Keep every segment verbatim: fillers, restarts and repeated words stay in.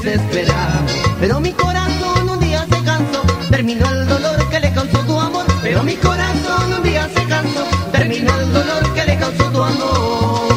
desesperado. Pero mi corazón un día se cansó, terminó el dolor que le causó tu amor. Pero mi corazón un día se cansó, terminó el dolor que le causó tu amor.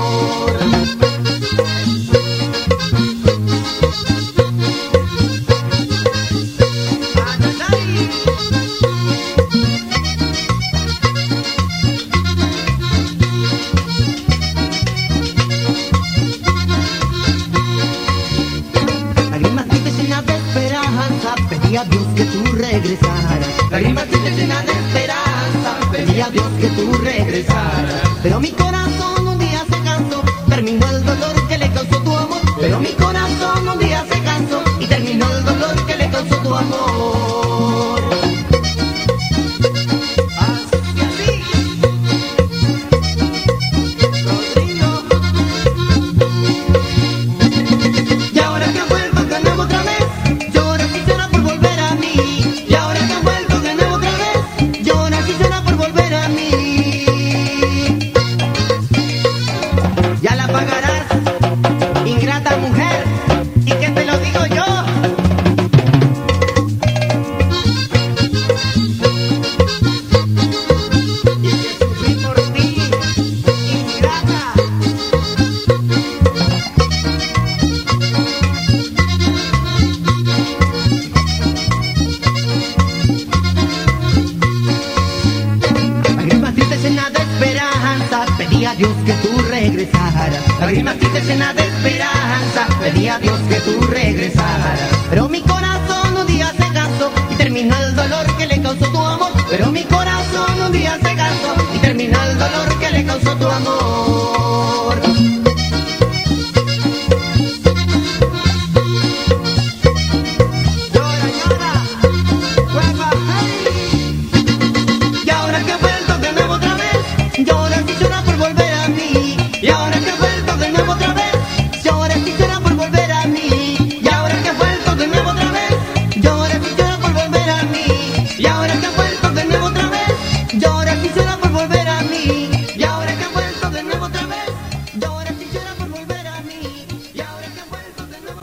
Pedí a Dios que tú regresaras. Lágrimas tristes llenas de esperanza. Pedí a Dios que tú regresaras. Pero mi corazón un día se cansó, terminó el dolor que le causó tu amor. Pero mi corazón un día se cansó y terminó el dolor que le causó tu amor. Así, así. Rodrigo. Y ahora que vuelvo de nuevo otra vez, ya la pagarás, ingrata mujer, y que te lo digo yo. Y que sufrí por ti, ingrata. Lágrimas tristes llenas de esperanza, pedí a Dios que tú regresaras. Lágrimas tristes llenas de esperanza, pedí a Dios que tú regresaras. Pero mi corazón un día se cansó y terminó el dolor que le causó tu amor. Pero mi corazón un día se cansó y terminó el dolor que le causó tu amor.